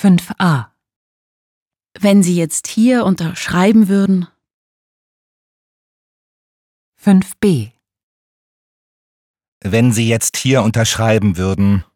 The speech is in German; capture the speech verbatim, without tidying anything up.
fünf a. Wenn Sie jetzt hier unterschreiben würden. fünf b. Wenn Sie jetzt hier unterschreiben würden.